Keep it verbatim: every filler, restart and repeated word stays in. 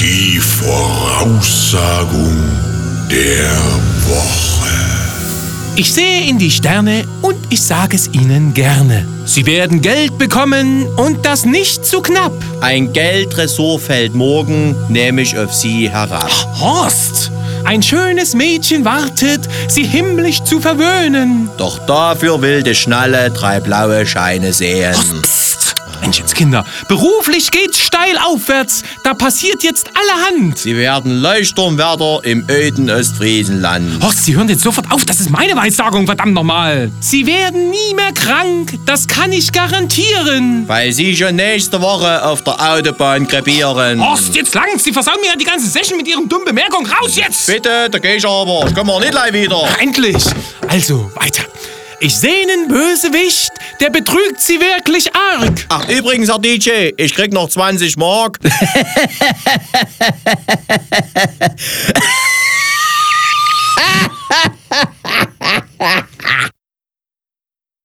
Die Voraussagung der Woche. Ich sehe in die Sterne und ich sage es Ihnen gerne. Sie werden Geld bekommen und das nicht zu knapp. Ein Geldressort fällt morgen nämlich auf Sie herab. Horst! Ein schönes Mädchen wartet, Sie himmlisch zu verwöhnen. Doch dafür will die Schnalle drei blaue Scheine sehen. Psst! Menschenskinder, beruflich geht's steil aufwärts. Da passiert jetzt allerhand. Sie werden Leuchtturmwärter im öden Ostfriesenland. Horst, Sie hören jetzt sofort auf. Das ist meine Weissagung, verdammt nochmal. Sie werden nie mehr krank. Das kann ich garantieren. Weil Sie schon nächste Woche auf der Autobahn krepieren. Horst, jetzt langt's. Sie versauen mir ja die ganze Session mit Ihren dummen Bemerkungen. Raus jetzt! Bitte, da geh ich aber. Ich komme auch nicht gleich wieder. Endlich. Also, weiter. Ich seh nen Bösewicht, der betrügt Sie wirklich arg. Ach, übrigens, Herr D J, ich krieg noch zwanzig Mark.